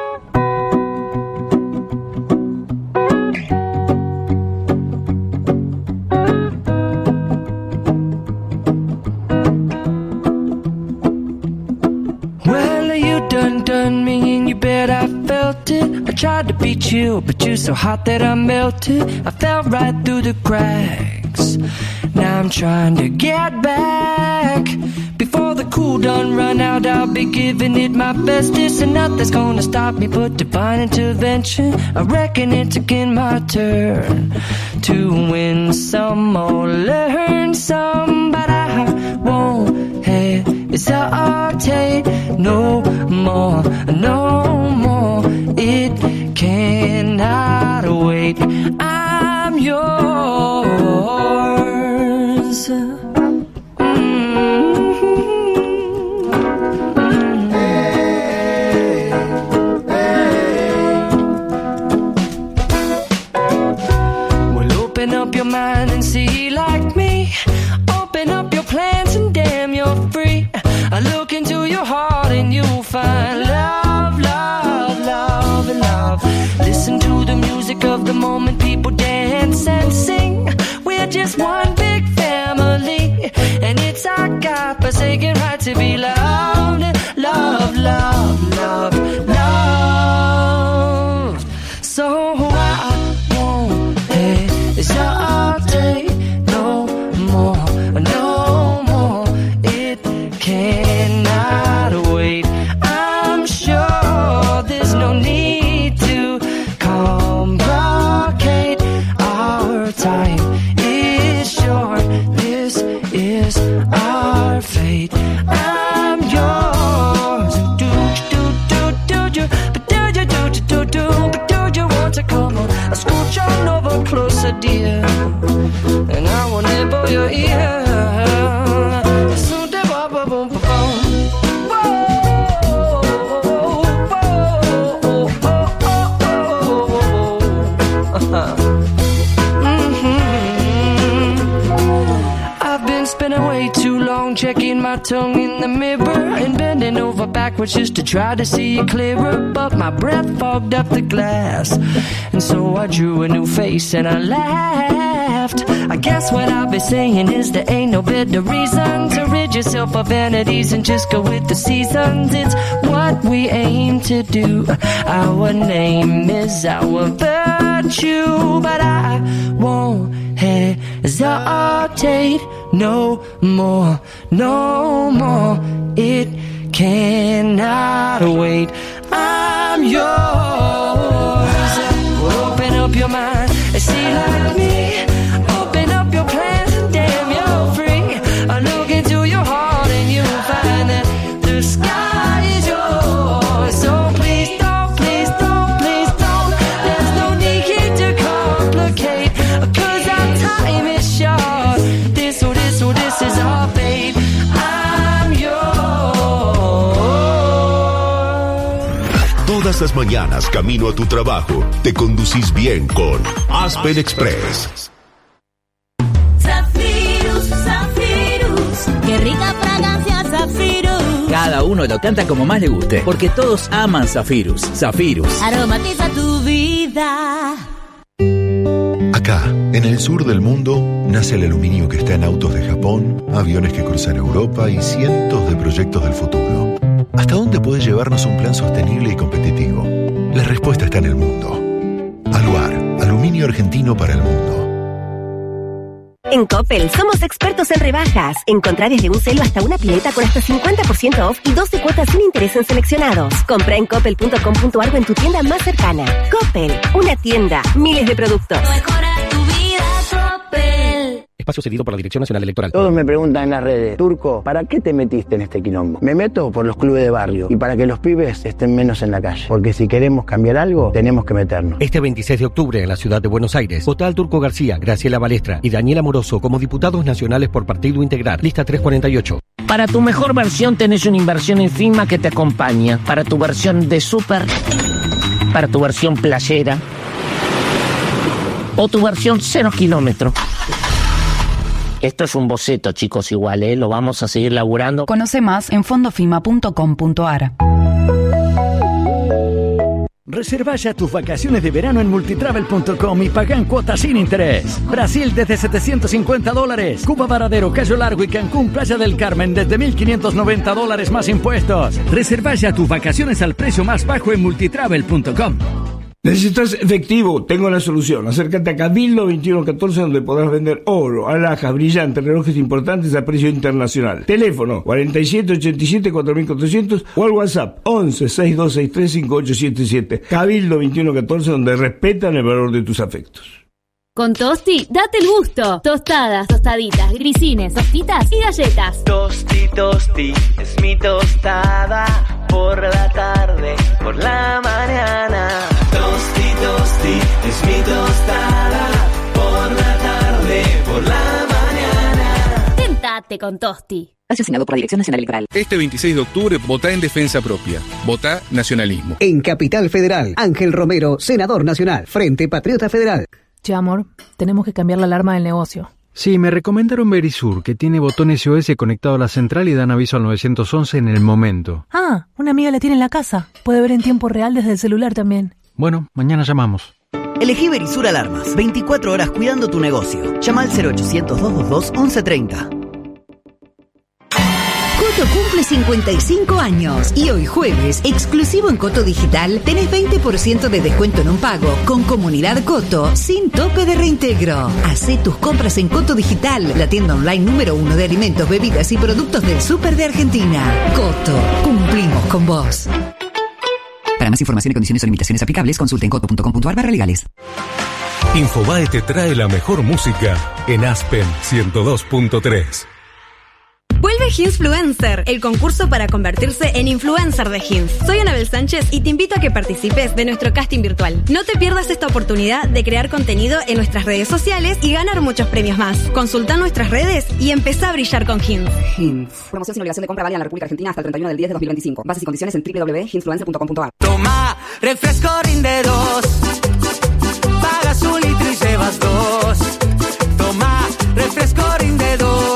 Tried to beat you, but you're so hot that I melted. I fell right through the cracks. Now I'm trying to get back. Before the cool done run out, I'll be giving it my best. This and nothing's gonna stop me but divine intervention. I reckon it's again my turn to win some or learn some, but I won't hesitate no more, no more. It cannot wait. I'm yours. Up your mind and see like me. Open up your plans and damn, you're free. I look into your heart and you'll find love, love, love, and love. Listen to the music of the moment, people dance and sing. We're just one big family, and it's our God-forsaken right to be loved, love, love, love, love. So I won't hesitate no more, no more. It cannot wait. I'm sure there's no need to complicate. Our time is short. This is our fate. I'm yours. Do do do do do, but do you do do do, but do you want to come on? I scooch on over closer, dear, and I will nibble your ear. So da ba ba boom ba boom. I've been spending way too long checking my tongue in the mirror and bending over backwards just to try to see it clearer, but my breath fogged up the glass, and so I drew a new face and I laughed. I guess what I'll be saying is there ain't no better reason to rid yourself of vanities and just go with the seasons. It's what we aim to do. Our name is our virtue, but I won't hesitate no more, no more. It cannot wait. I'm yours. Open up your mind and see like me. Open up your plans and damn, you're free. I look into your heart and you'll find that the sky is yours. So please don't, please don't, please don't. There's no need to complicate, 'cause our time is short. This or this or this is our fate. I'm yours. Todas las mañanas camino a tu trabajo, te conducís bien con Aspen Express. Zafirus, Zafirus, qué rica fragancia Zafirus. Cada uno lo canta como más le guste, porque todos aman Zafirus. Zafirus. Aromatiza tu vida. Acá, en el sur del mundo, nace el aluminio que está en autos de Japón, aviones que cruzan Europa y cientos de proyectos del futuro. ¿Hasta dónde puede llevarnos un plan sostenible y competitivo? La respuesta está en el mundo. Aluar, aluminio argentino para el mundo. En Coppel somos expertos en rebajas. Encontrá desde un celo hasta una pileta con hasta cincuenta por ciento off y doce cuotas sin interés en seleccionados. Comprá en coppel punto com punto ar o en tu tienda más cercana. Coppel, una tienda, miles de productos. Mejora tu vida, Coppel. Espacio cedido por la Dirección Nacional Electoral. Todos me preguntan en las redes, Turco, ¿para qué te metiste en este quilombo? Me meto por los clubes de barrio y para que los pibes estén menos en la calle. Porque si queremos cambiar algo, tenemos que meternos. Este veintiséis de octubre en la ciudad de Buenos Aires, vota al Turco García, Graciela Balestra y Daniel Amoroso como diputados nacionales por Partido Integral. Lista trescientos cuarenta y ocho. Para tu mejor versión tenés una inversión en FIMA que te acompaña. Para tu versión de súper, para tu versión playera o tu versión cero kilómetro. Esto es un boceto, chicos, igual, ¿eh? Lo vamos a seguir laburando. Conoce más en fondofima punto com punto ar. Reserva ya tus vacaciones de verano en multitravel punto com y paga en cuotas sin interés. Brasil desde setecientos cincuenta dólares. Cuba Varadero, Cayo Largo y Cancún, Playa del Carmen desde mil quinientos noventa dólares más impuestos. Reserva ya tus vacaciones al precio más bajo en multitravel punto com. ¿Necesitas efectivo? Tengo la solución. Acércate a Cabildo veintiuno catorce, donde podrás vender oro, alhajas, brillantes, relojes importantes a precio internacional. Teléfono cuarenta y siete ochenta y siete cuatro mil cuatrocientos o al WhatsApp once sesenta y dos sesenta y tres cincuenta y ocho setenta y siete. Cabildo veintiuno catorce, donde respetan el valor de tus afectos. Con Tosti, date el gusto. Tostadas, tostaditas, grisines, hostitas y galletas. Tosti, tosti, es mi tostada. Por la tarde, por la mañana. Tosti, tosti, es mi tostada. Por la tarde, por la mañana. Tentate con Tosti. Asesinado por la Dirección Nacional Electoral. Este veintiséis de octubre, votá en defensa propia. Votá nacionalismo. En Capital Federal, Ángel Romero, senador nacional, Frente Patriota Federal. Che, amor, tenemos que cambiar la alarma del negocio. Sí, me recomendaron Verisur, que tiene botón S O S conectado a la central y dan aviso al nueve once en el momento. Ah, una amiga la tiene en la casa. Puede ver en tiempo real desde el celular también. Bueno, mañana llamamos. Elegí Verisur Alarmas. veinticuatro horas cuidando tu negocio. Llama al cero ochocientos, doscientos veintidós, once treinta. Coto cumple cincuenta y cinco años y hoy jueves, exclusivo en Coto Digital, tenés veinte por ciento de descuento en un pago con Comunidad Coto sin tope de reintegro. Hacé tus compras en Coto Digital, la tienda online número uno de alimentos, bebidas y productos del súper de Argentina. Coto, cumplimos con vos. Para más información y condiciones o limitaciones aplicables, consulte en coto punto com punto ar barra legales. Infobae te trae la mejor música en Aspen ciento dos punto tres. Vuelve Hinsfluencer, el concurso para convertirse en influencer de Hins. Soy Anabel Sánchez y te invito a que participes de nuestro casting virtual. No te pierdas esta oportunidad de crear contenido en nuestras redes sociales y ganar muchos premios más. Consulta nuestras redes y empezá a brillar con Hins. Hins. Promoción sin obligación de compra válida en la República Argentina hasta el treinta y uno del diez de dos mil veinticinco. Bases y condiciones en doble u doble u doble u punto hinsfluencer punto com punto ar. Toma, refresco rinde dos. Pagas un litro y llevas dos. Toma, refresco rinde dos.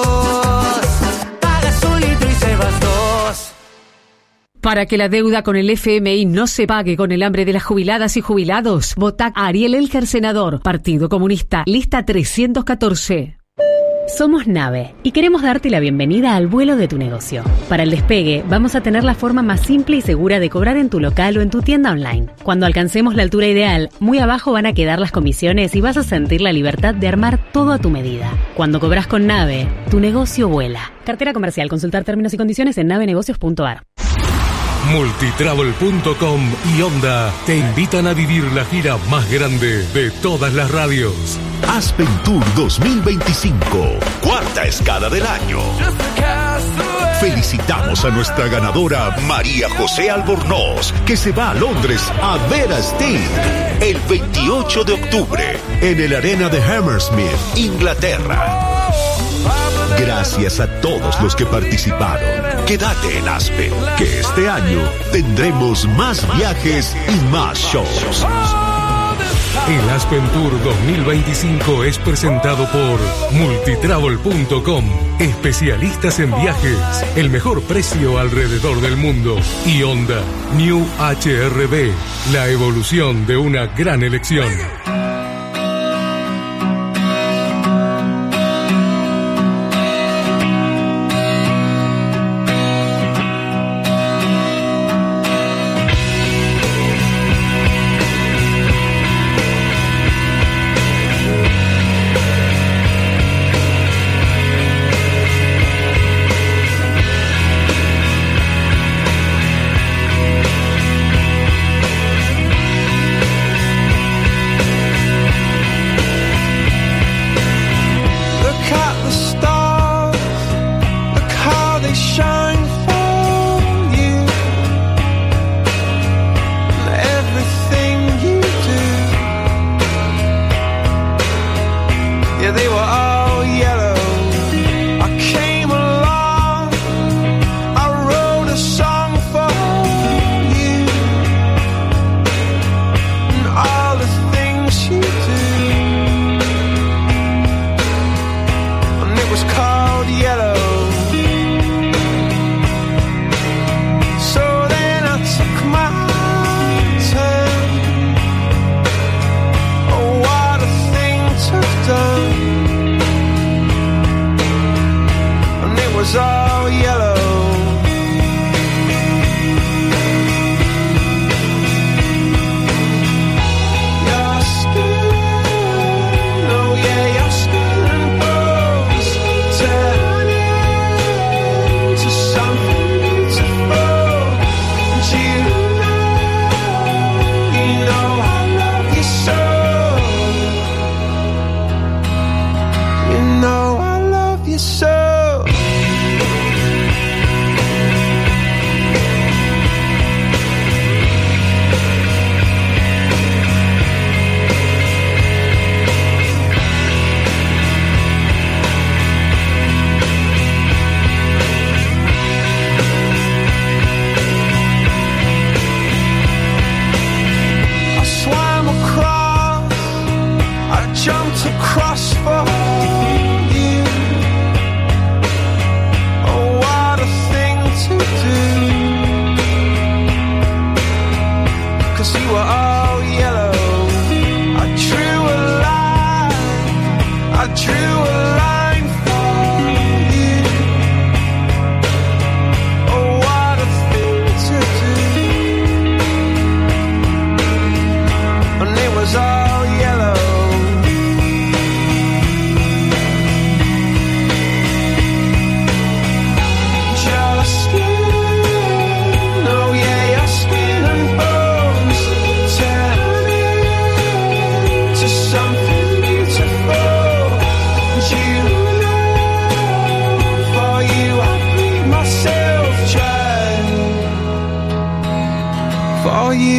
Para que la deuda con el F M I no se pague con el hambre de las jubiladas y jubilados, vota a Ariel Elger, senador, Partido Comunista, lista trescientos catorce. Somos Nave y queremos darte la bienvenida al vuelo de tu negocio. Para el despegue, vamos a tener la forma más simple y segura de cobrar en tu local o en tu tienda online. Cuando alcancemos la altura ideal, muy abajo van a quedar las comisiones y vas a sentir la libertad de armar todo a tu medida. Cuando cobras con Nave, tu negocio vuela. Cartera comercial. Consultar términos y condiciones en navenegocios punto ar. Multitravel punto com y Honda te invitan a vivir la gira más grande de todas las radios. Aspen Tour dos mil veinticinco, cuarta escala del año. Felicitamos a nuestra ganadora María José Albornoz, que se va a Londres a ver a Sting el veintiocho de octubre en el Arena de Hammersmith, Inglaterra. Gracias a todos los que participaron. Quédate en Aspen, que este año tendremos más viajes y más shows. El Aspen Tour dos mil veinticinco es presentado por Multitravel punto com, especialistas en viajes, el mejor precio alrededor del mundo, y Honda New H R V, la evolución de una gran elección.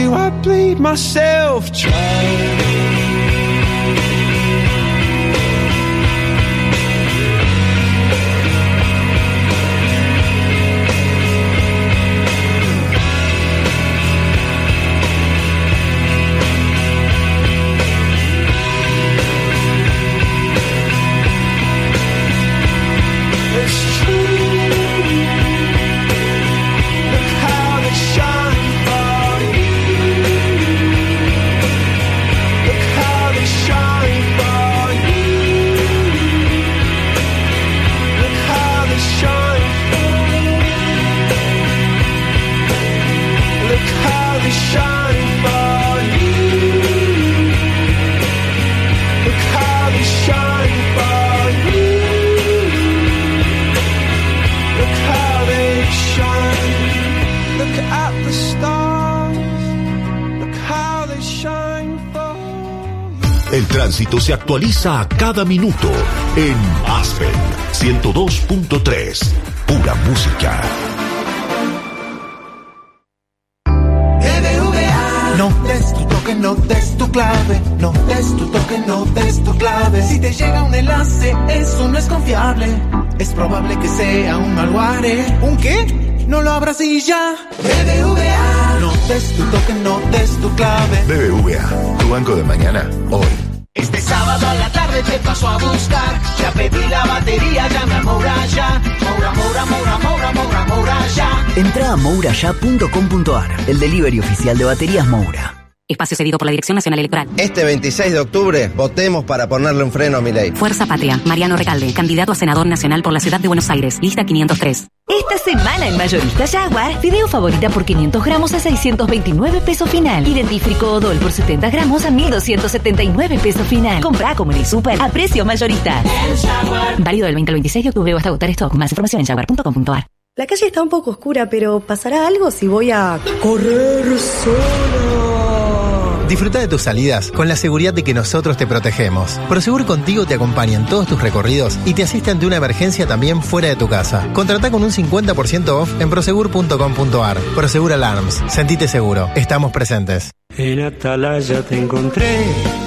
you I bleed myself dry. El tránsito se actualiza a cada minuto en Aspen ciento dos punto tres. Pura música. B B V A. No des tu toque, no des tu clave. No des tu toque, no des tu clave. Si te llega un enlace, eso no es confiable. Es probable que sea un malware. ¿Un qué? No lo abras y ya. B B V A. No des tu toque, no des tu clave. B B V A, tu banco de mañana, hoy. Este sábado a la tarde te paso a buscar. Ya pedí la batería, llame a Moura ya. Moura, Moura, Moura, Moura, Moura, Moura ya. Entra a moura ya punto com punto a r, el delivery oficial de baterías Moura. Espacio cedido por la Dirección Nacional Electoral. Este veintiséis de octubre, votemos para ponerle un freno a Milei. Fuerza Patria, Mariano Recalde, candidato a senador nacional por la Ciudad de Buenos Aires, lista quinientos tres. Esta semana en Mayorista Jaguar, fideo favorita por quinientos gramos a seiscientos veintinueve pesos final. Y dentífrico Odol por setenta gramos a mil doscientos setenta y nueve pesos final. Comprá como en el super a precio mayorista. Válido del veinte al veintiséis de octubre hasta agotar stock. Más información en jaguar punto com punto a r. La calle está un poco oscura, pero ¿pasará algo si voy a correr sola? Disfruta de tus salidas con la seguridad de que nosotros te protegemos. Prosegur Contigo te acompaña en todos tus recorridos y te asiste ante una emergencia también fuera de tu casa. Contratá con un cincuenta por ciento off en prosegur punto com punto a r. Prosegur Alarms. Sentite seguro. Estamos presentes. En Atalaya te encontré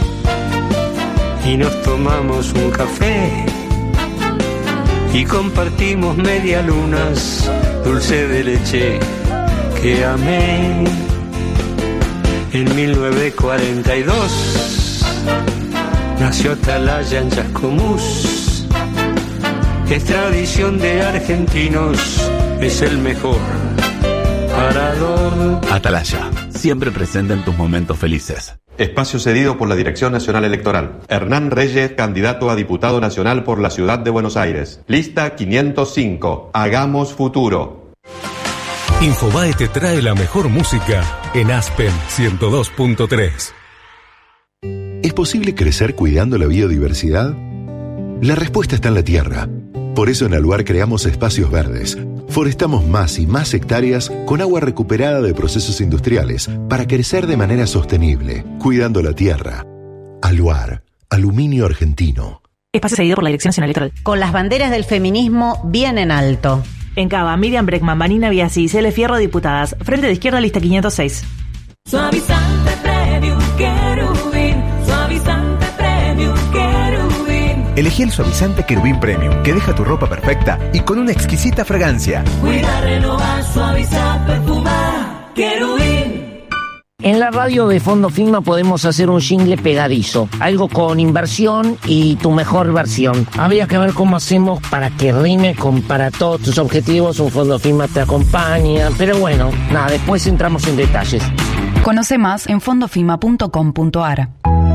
y nos tomamos un café y compartimos medialunas, dulce de leche que amé. En mil novecientos cuarenta y dos nació Atalaya en Chascomús. Es tradición de argentinos, es el mejor parador. Atalaya, siempre presente en tus momentos felices. Espacio cedido por la Dirección Nacional Electoral. Hernán Reyes, candidato a diputado nacional por la Ciudad de Buenos Aires. Lista quinientos cinco. Hagamos futuro. Infobae te trae la mejor música en Aspen ciento dos punto tres. ¿Es posible crecer cuidando la biodiversidad? La respuesta está en la tierra. Por eso en Aluar creamos espacios verdes. Forestamos más y más hectáreas con agua recuperada de procesos industriales para crecer de manera sostenible, cuidando la tierra. Aluar, aluminio argentino. Espacio cedido por la Dirección Nacional Electoral. Con las banderas del feminismo bien en alto. En Cava, Miriam Breckman, Vanina Biasi y Cele Fierro, diputadas. Frente de Izquierda, lista quinientos seis. Suavizante Premium Querubín. Suavizante Premium Querubín. Elegí el suavizante Querubín Premium, que deja tu ropa perfecta y con una exquisita fragancia. Cuida, renovar, suavizar, perfumar. Querubín. En la radio de Fondo Fima podemos hacer un jingle pegadizo, algo con inversión y tu mejor versión. Habría que ver cómo hacemos para que rime con para todos tus objetivos, un Fondo Fima te acompaña, pero bueno, nada, después entramos en detalles. Conoce más en fondofima punto com punto a r.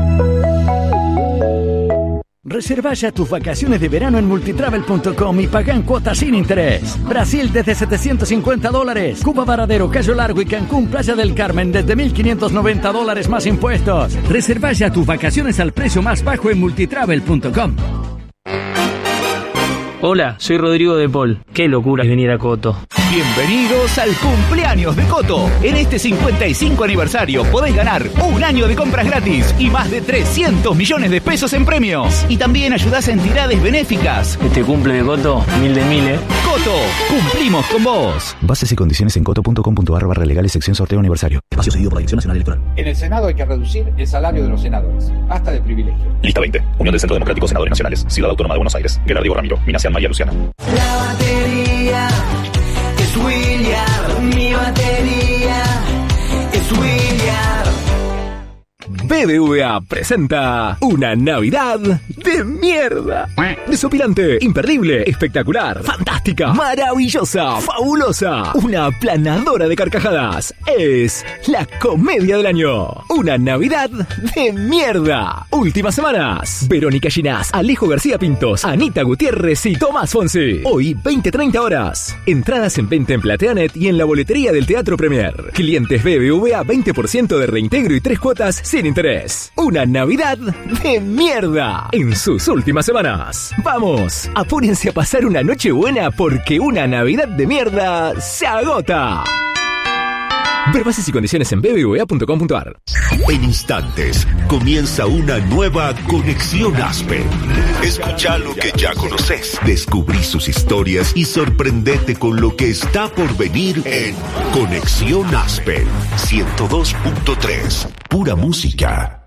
Reserva ya tus vacaciones de verano en multitravel punto com y paga en cuotas sin interés. Brasil desde setecientos cincuenta dólares. Cuba, Varadero, Cayo Largo y Cancún, Playa del Carmen desde mil quinientos noventa dólares más impuestos. Reserva ya tus vacaciones al precio más bajo en multitravel punto com. Hola, soy Rodrigo de Paul. Qué locura es venir a Coto. Bienvenidos al cumpleaños de Coto. En este cincuenta y cinco aniversario podés ganar un año de compras gratis y más de trescientos millones de pesos en premios. Y también ayudás a entidades benéficas. Este cumple de Coto, mil de mil, ¿eh? Coto, cumplimos con vos. Bases y condiciones en coto punto com punto ar barra legales sección sorteo aniversario. Espacio cedido por la Dirección Nacional Electoral. En el Senado hay que reducir el salario de los senadores, hasta de privilegio. Lista veinte. Unión del Centro Democrático Senadores Nacionales. Ciudad Autónoma de Buenos Aires. Gerardo Ramiro. Minasean María Luciana. La batería es William. Mi batería es William. B B V A presenta una Navidad de mierda. Desopilante, imperdible, espectacular, fantástica, maravillosa, fabulosa, una aplanadora de carcajadas. Es la comedia del año. Una Navidad de mierda. Últimas semanas. Verónica Ginás, Alejo García Pintos, Anita Gutiérrez y Tomás Fonsi. Hoy, veinte treinta horas. Entradas en venta en Plateanet y en la boletería del Teatro Premier. Clientes B B V A veinte por ciento de reintegro y tres cuotas sin interés. Una Navidad de mierda en sus últimas semanas. Vamos, apúrense a pasar una noche buena porque una Navidad de mierda se agota. Ver bases y condiciones en b b v a punto com punto a r. En instantes comienza una nueva Conexión Aspen. Escucha lo que ya conoces, descubrí sus historias y sorprendete con lo que está por venir en Conexión Aspen ciento dos punto tres. Pura música.